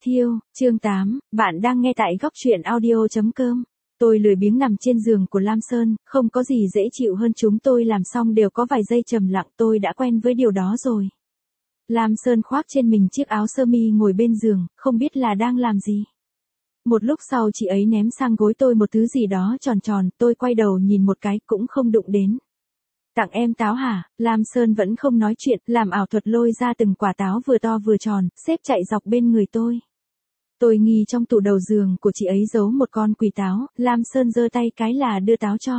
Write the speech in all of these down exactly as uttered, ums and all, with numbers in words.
Thiêu, chương tám, bạn đang nghe tại góc truyện audio chấm com. Tôi lười biếng nằm trên giường của Lam Sơn, không có gì dễ chịu hơn chúng tôi làm xong đều có vài giây trầm lặng, tôi đã quen với điều đó rồi. Lam Sơn khoác trên mình chiếc áo sơ mi ngồi bên giường, không biết là đang làm gì. Một lúc sau chị ấy ném sang gối tôi một thứ gì đó tròn tròn, tôi quay đầu nhìn một cái cũng không đụng đến. Tặng em táo hả? Lam Sơn vẫn không nói chuyện, làm ảo thuật lôi ra từng quả táo vừa to vừa tròn, xếp chạy dọc bên người tôi. Tôi nghi trong tủ đầu giường của chị ấy giấu một con quỳ táo, Lam Sơn giơ tay cái là đưa táo cho.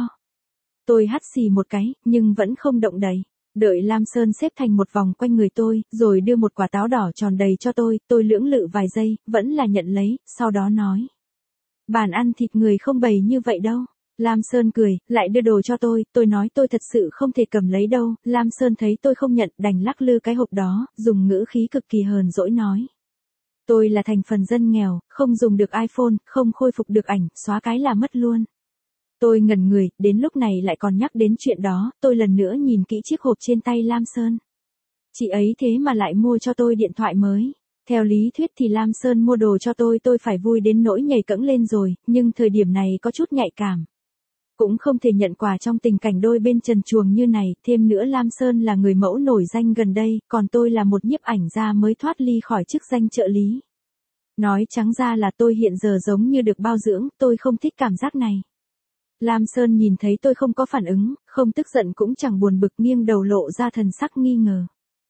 Tôi hắt xì một cái, nhưng vẫn không động đậy. Đợi Lam Sơn xếp thành một vòng quanh người tôi, rồi đưa một quả táo đỏ tròn đầy cho tôi, tôi lưỡng lự vài giây, vẫn là nhận lấy, sau đó nói. Bàn ăn thịt người không bày như vậy đâu. Lam Sơn cười, lại đưa đồ cho tôi, tôi nói tôi thật sự không thể cầm lấy đâu, Lam Sơn thấy tôi không nhận, đành lắc lư cái hộp đó, dùng ngữ khí cực kỳ hờn dỗi nói. Tôi là thành phần dân nghèo, không dùng được iPhone, không khôi phục được ảnh, xóa cái là mất luôn. Tôi ngẩn người, đến lúc này lại còn nhắc đến chuyện đó, tôi lần nữa nhìn kỹ chiếc hộp trên tay Lam Sơn. Chị ấy thế mà lại mua cho tôi điện thoại mới. Theo lý thuyết thì Lam Sơn mua đồ cho tôi tôi phải vui đến nỗi nhảy cẫng lên rồi, nhưng thời điểm này có chút nhạy cảm. Cũng không thể nhận quà trong tình cảnh đôi bên trần truồng như này, thêm nữa Lam Sơn là người mẫu nổi danh gần đây, còn tôi là một nhiếp ảnh gia mới thoát ly khỏi chức danh trợ lý. Nói trắng ra là tôi hiện giờ giống như được bao dưỡng, tôi không thích cảm giác này. Lam Sơn nhìn thấy tôi không có phản ứng, không tức giận cũng chẳng buồn bực, nghiêng đầu lộ ra thần sắc nghi ngờ.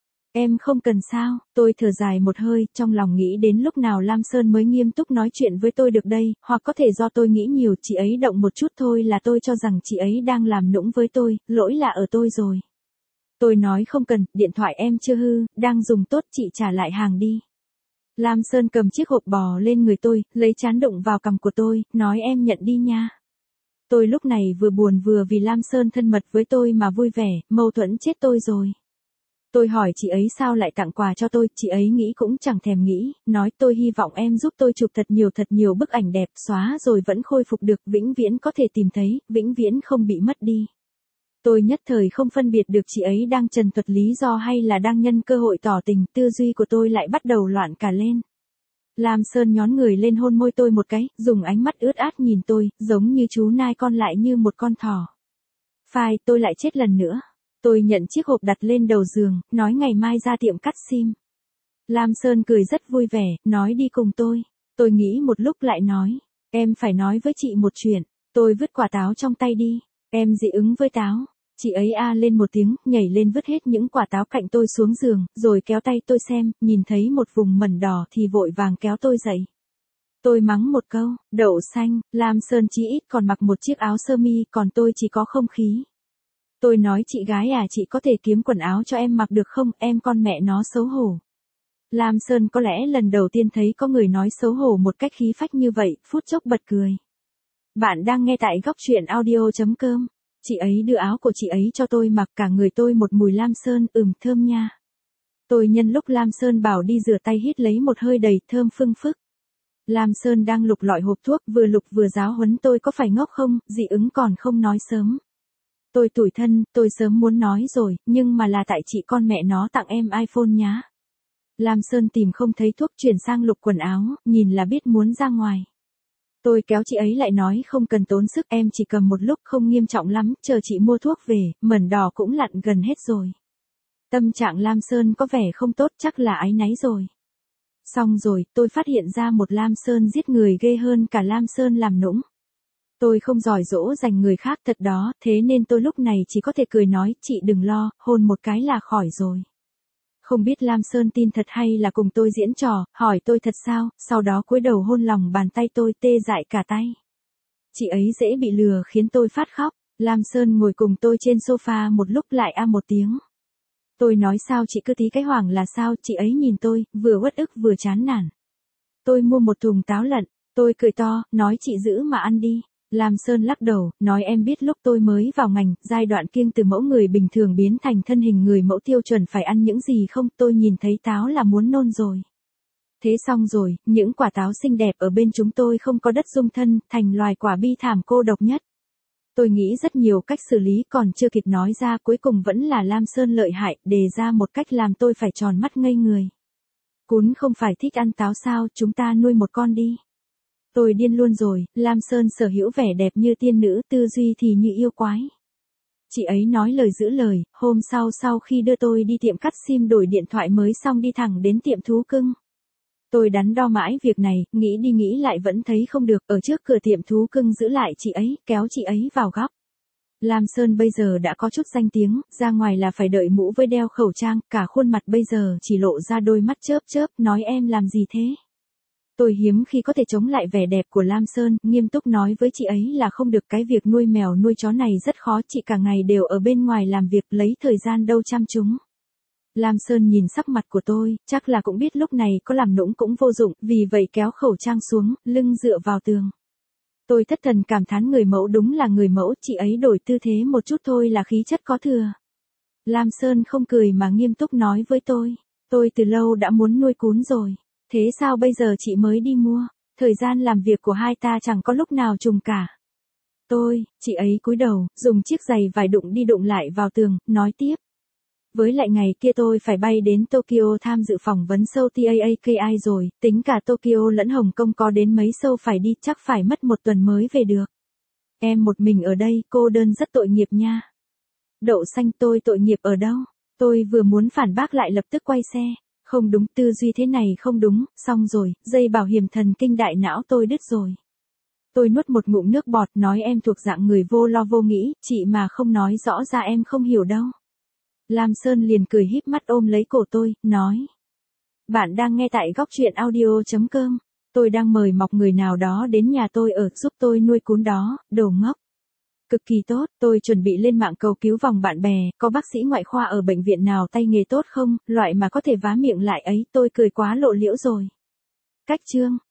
Em không cần sao, tôi thở dài một hơi, trong lòng nghĩ đến lúc nào Lam Sơn mới nghiêm túc nói chuyện với tôi được đây, hoặc có thể do tôi nghĩ nhiều, chị ấy động một chút thôi là tôi cho rằng chị ấy đang làm nũng với tôi, lỗi là ở tôi rồi. Tôi nói không cần, điện thoại em chưa hư, đang dùng tốt, chị trả lại hàng đi. Lam Sơn cầm chiếc hộp bò lên người tôi, lấy trán đụng vào cằm của tôi, nói em nhận đi nha. Tôi lúc này vừa buồn vừa vì Lam Sơn thân mật với tôi mà vui vẻ, mâu thuẫn chết tôi rồi. Tôi hỏi chị ấy sao lại tặng quà cho tôi, chị ấy nghĩ cũng chẳng thèm nghĩ, nói tôi hy vọng em giúp tôi chụp thật nhiều thật nhiều bức ảnh đẹp, xóa rồi vẫn khôi phục được, vĩnh viễn có thể tìm thấy, vĩnh viễn không bị mất đi. Tôi nhất thời không phân biệt được chị ấy đang trần thuật lý do hay là đang nhân cơ hội tỏ tình, tư duy của tôi lại bắt đầu loạn cả lên. Lam Sơn nhón người lên hôn môi tôi một cái, dùng ánh mắt ướt át nhìn tôi, giống như chú nai con lại như một con thỏ. Phai, tôi lại chết lần nữa. Tôi nhận chiếc hộp đặt lên đầu giường, nói ngày mai ra tiệm cắt sim. Lam Sơn cười rất vui vẻ, nói đi cùng tôi. Tôi nghĩ một lúc lại nói, em phải nói với chị một chuyện. Tôi vứt quả táo trong tay đi, em dị ứng với táo. Chị ấy a lên một tiếng, nhảy lên vứt hết những quả táo cạnh tôi xuống giường, rồi kéo tay tôi xem, nhìn thấy một vùng mẩn đỏ thì vội vàng kéo tôi dậy. Tôi mắng một câu, đậu xanh, Lam Sơn chí ít còn mặc một chiếc áo sơ mi, còn tôi chỉ có không khí. Tôi nói chị gái à, chị có thể kiếm quần áo cho em mặc được không, em con mẹ nó xấu hổ. Lam Sơn có lẽ lần đầu tiên thấy có người nói xấu hổ một cách khí phách như vậy, phút chốc bật cười. Bạn đang nghe tại góc truyện audio chấm com. Chị ấy đưa áo của chị ấy cho tôi mặc, cả người tôi một mùi Lam Sơn, ừm thơm nha. Tôi nhân lúc Lam Sơn bảo đi rửa tay hít lấy một hơi đầy thơm phưng phức. Lam Sơn đang lục lọi hộp thuốc, vừa lục vừa giáo huấn tôi có phải ngốc không, dị ứng còn không nói sớm. Tôi tủi thân, tôi sớm muốn nói rồi, nhưng mà là tại chị con mẹ nó tặng em iPhone nhá. Lam Sơn tìm không thấy thuốc, chuyển sang lục quần áo, nhìn là biết muốn ra ngoài. Tôi kéo chị ấy lại nói không cần tốn sức, em chỉ cầm một lúc, không nghiêm trọng lắm, chờ chị mua thuốc về, mẩn đỏ cũng lặn gần hết rồi. Tâm trạng Lam Sơn có vẻ không tốt, chắc là áy náy rồi. Xong rồi, tôi phát hiện ra một Lam Sơn giết người ghê hơn cả Lam Sơn làm nũng. Tôi không giỏi dỗ dành người khác thật đó, thế nên tôi lúc này chỉ có thể cười nói, chị đừng lo, hôn một cái là khỏi rồi. Không biết Lam Sơn tin thật hay là cùng tôi diễn trò, hỏi tôi thật sao, sau đó cúi đầu hôn lòng bàn tay tôi, tê dại cả tay. Chị ấy dễ bị lừa khiến tôi phát khóc. Lam Sơn ngồi cùng tôi trên sofa một lúc lại a một tiếng. Tôi nói sao chị cứ tí cái hoảng là sao, chị ấy nhìn tôi, vừa uất ức vừa chán nản. Tôi mua một thùng táo lận, tôi cười to, nói chị giữ mà ăn đi. Lam Sơn lắc đầu, nói em biết lúc tôi mới vào ngành, giai đoạn kiêng từ mẫu người bình thường biến thành thân hình người mẫu tiêu chuẩn phải ăn những gì không, tôi nhìn thấy táo là muốn nôn rồi. Thế xong rồi, những quả táo xinh đẹp ở bên chúng tôi không có đất dung thân, thành loài quả bi thảm cô độc nhất. Tôi nghĩ rất nhiều cách xử lý còn chưa kịp nói ra, cuối cùng vẫn là Lam Sơn lợi hại, đề ra một cách làm tôi phải tròn mắt ngây người. Cún không phải thích ăn táo sao, chúng ta nuôi một con đi. Tôi điên luôn rồi, Lam Sơn sở hữu vẻ đẹp như tiên nữ, tư duy thì như yêu quái. Chị ấy nói lời giữ lời, hôm sau sau khi đưa tôi đi tiệm cắt sim đổi điện thoại mới xong đi thẳng đến tiệm thú cưng. Tôi đắn đo mãi việc này, nghĩ đi nghĩ lại vẫn thấy không được, ở trước cửa tiệm thú cưng giữ lại chị ấy, kéo chị ấy vào góc. Lam Sơn bây giờ đã có chút danh tiếng, ra ngoài là phải đợi mũ với đeo khẩu trang, cả khuôn mặt bây giờ chỉ lộ ra đôi mắt chớp chớp, nói em làm gì thế? Tôi hiếm khi có thể chống lại vẻ đẹp của Lam Sơn, nghiêm túc nói với chị ấy là không được, cái việc nuôi mèo nuôi chó này rất khó, chị cả ngày đều ở bên ngoài làm việc, lấy thời gian đâu chăm chúng. Lam Sơn nhìn sắc mặt của tôi, chắc là cũng biết lúc này có làm nũng cũng vô dụng, vì vậy kéo khẩu trang xuống, lưng dựa vào tường. Tôi thất thần cảm thán người mẫu đúng là người mẫu, chị ấy đổi tư thế một chút thôi là khí chất có thừa. Lam Sơn không cười mà nghiêm túc nói với tôi, tôi từ lâu đã muốn nuôi cún rồi, thế sao bây giờ chị mới đi mua, thời gian làm việc của hai ta chẳng có lúc nào trùng cả. Tôi, chị ấy cúi đầu, dùng chiếc giày vải đụng đi đụng lại vào tường, nói tiếp. Với lại ngày kia tôi phải bay đến Tokyo tham dự phỏng vấn show tê a a ca i rồi, tính cả Tokyo lẫn Hồng Kông có đến mấy show phải đi, chắc phải mất một tuần mới về được. Em một mình ở đây, cô đơn rất tội nghiệp nha. Đậu xanh, tôi tội nghiệp ở đâu? Tôi vừa muốn phản bác lại lập tức quay xe. Không đúng, tư duy thế này không đúng, xong rồi, dây bảo hiểm thần kinh đại não tôi đứt rồi. Tôi nuốt một ngụm nước bọt, nói em thuộc dạng người vô lo vô nghĩ, chị mà không nói rõ ra em không hiểu đâu. Lam Sơn liền cười híp mắt ôm lấy cổ tôi, nói. Bạn đang nghe tại góc truyện audio chấm com. Tôi đang mời mọc người nào đó đến nhà tôi ở, giúp tôi nuôi cún đó, đồ ngốc. Cực kỳ tốt, tôi chuẩn bị lên mạng cầu cứu vòng bạn bè, có bác sĩ ngoại khoa ở bệnh viện nào tay nghề tốt không, loại mà có thể vá miệng lại ấy, tôi cười quá lộ liễu rồi. Cách chương.